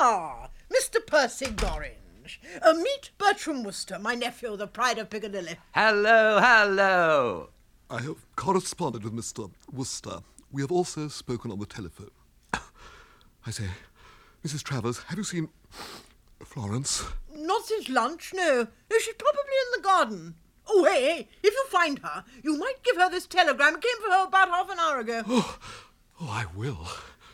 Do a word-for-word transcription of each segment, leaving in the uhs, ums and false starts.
Ah, Mister Percy Gorringe. Uh, meet Bertram Wooster, my nephew, the pride of Piccadilly. Hello, hello. I have corresponded with Mister Wooster. We have also spoken on the telephone. I say, Missus Travers, have you seen Florence? Not since lunch, no. No, she's probably in the garden. Oh, hey, hey, if you find her, you might give her this telegram. It came for her about half an hour ago. Oh, oh, I will.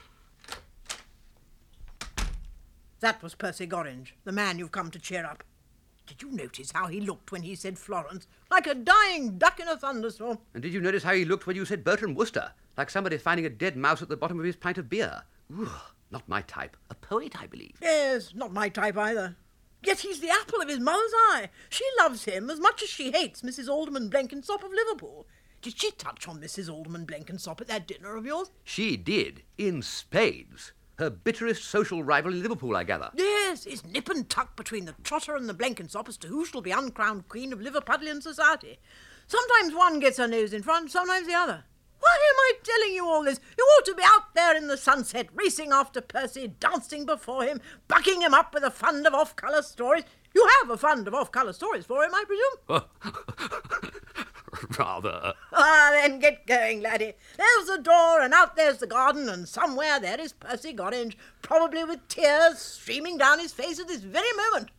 That was Percy Gorringe, the man you've come to cheer up. Did you notice how he looked when he said Florence? Like a dying duck in a thunderstorm. And did you notice how he looked when you said Bertram Wooster? Like somebody finding a dead mouse at the bottom of his pint of beer. Ooh, not my type. A poet, I believe. Yes, not my type either. Yet he's the apple of his mother's eye. She loves him as much as she hates Missus Alderman Blenkinsop of Liverpool. Did she touch on Missus Alderman Blenkinsop at that dinner of yours? She did, in spades. Her bitterest social rival in Liverpool, I gather. Yes, it's nip and tuck between the Trotter and the Blenkinsop as to who shall be uncrowned queen of Liverpudlian society. Sometimes one gets her nose in front, sometimes the other. Why am I telling you all this? You ought to be out there in the sunset, racing after Percy, dancing before him, bucking him up with a fund of off-colour stories. You have a fund of off-colour stories for him, I presume? Rather. Ah, then get going, laddie. There's the door, and out there's the garden, and somewhere there is Percy Gorringe, probably with tears streaming down his face at this very moment.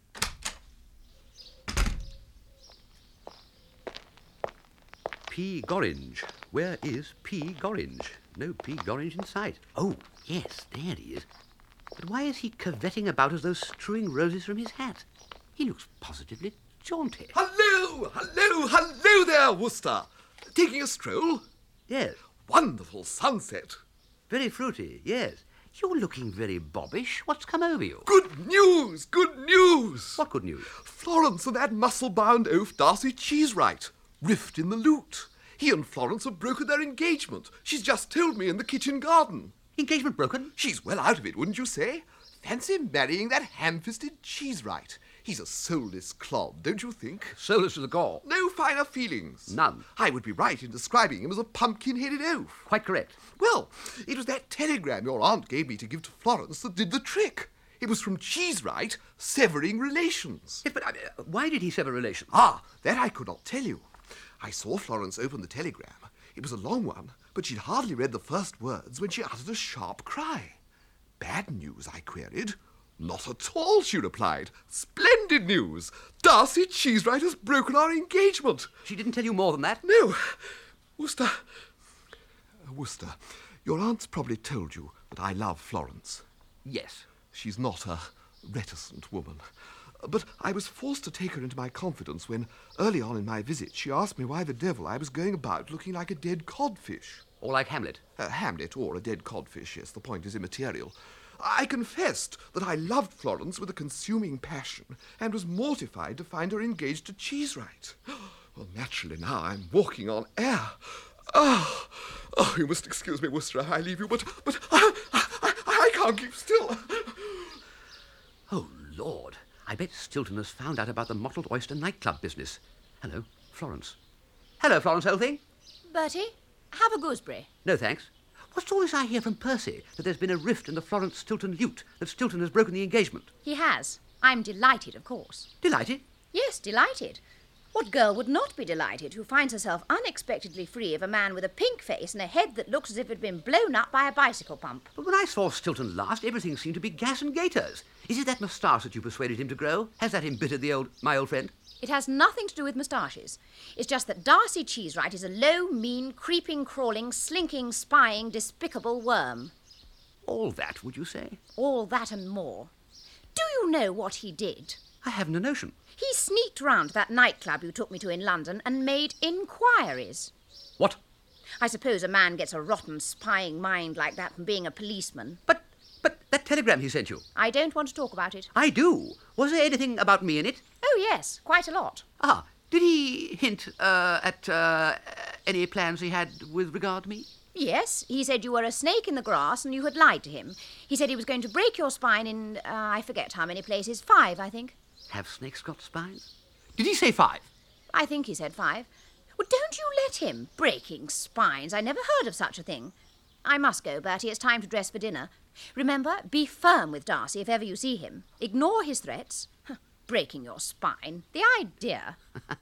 P. Gorringe. Where is P. Gorringe? No P. Gorringe in sight. Oh, yes, there he is. But why is he curvetting about as though strewing roses from his hat? He looks positively jaunty. Hello, hello, hello there, Wooster. Taking a stroll? Yes. Wonderful sunset. Very fruity, yes. You're looking very bobbish. What's come over you? Good news, good news. What good news? Florence and that muscle-bound oaf Darcy Cheesewright. Rift in the lute. He and Florence have broken their engagement. She's just told me in the kitchen garden. Engagement broken? She's well out of it, wouldn't you say? Fancy marrying that ham-fisted Cheesewright. He's a soulless clod, don't you think? Soulless to the gore. No finer feelings. None. I would be right in describing him as a pumpkin-headed oaf. Quite correct. Well, it was that telegram your aunt gave me to give to Florence that did the trick. It was from Cheesewright, severing relations. Yes, but uh, why did he sever relations? Ah, that I could not tell you. I saw Florence open the telegram. It was a long one, but she'd hardly read the first words when she uttered a sharp cry. Bad news, I queried. Not at all, she replied. Splendid news. Darcy Cheesewright has broken our engagement. She didn't tell you more than that? No. Wooster. Uh, Wooster, your aunt's probably told you that I love Florence. Yes. She's not a reticent woman. But I was forced to take her into my confidence when, early on in my visit, she asked me why the devil I was going about looking like a dead codfish. Or like Hamlet. Uh, Hamlet or a dead codfish, yes, the point is immaterial. I confessed that I loved Florence with a consuming passion and was mortified to find her engaged to Cheesewright. Well, naturally now I'm walking on air. Oh, oh you must excuse me, Wooster, I leave you, but, but I, I, I can't keep still. Oh, Lord. I bet Stilton has found out about the Mottled Oyster nightclub business. Hello, Florence. Hello, Florence, old thing. Bertie, have a gooseberry. No, thanks. What's all this I hear from Percy, that there's been a rift in the Florence-Stilton lute, that Stilton has broken the engagement? He has. I'm delighted, of course. Delighted? Yes, delighted. What girl would not be delighted who finds herself unexpectedly free of a man with a pink face and a head that looks as if it had been blown up by a bicycle pump? But when I saw Stilton last, everything seemed to be gas and gaiters. Is it that moustache that you persuaded him to grow? Has that embittered the old, my old friend? It has nothing to do with moustaches. It's just that Darcy Cheesewright is a low, mean, creeping, crawling, slinking, spying, despicable worm. All that, would you say? All that and more. Do you know what he did? I haven't a notion. He sneaked round to that nightclub you took me to in London and made inquiries. What? I suppose a man gets a rotten, spying mind like that from being a policeman. But, but that telegram he sent you. I don't want to talk about it. I do. Was there anything about me in it? Oh, yes, quite a lot. Ah, did he hint uh, at uh, any plans he had with regard to me? Yes, he said you were a snake in the grass and you had lied to him. He said he was going to break your spine in, uh, I forget how many places, five, I think. Have snakes got spines? Did he say five? I think he said five. Well, don't you let him. Breaking spines. I never heard of such a thing. I must go, Bertie. It's time to dress for dinner. Remember, be firm with Darcy if ever you see him. Ignore his threats. Breaking your spine. The idea.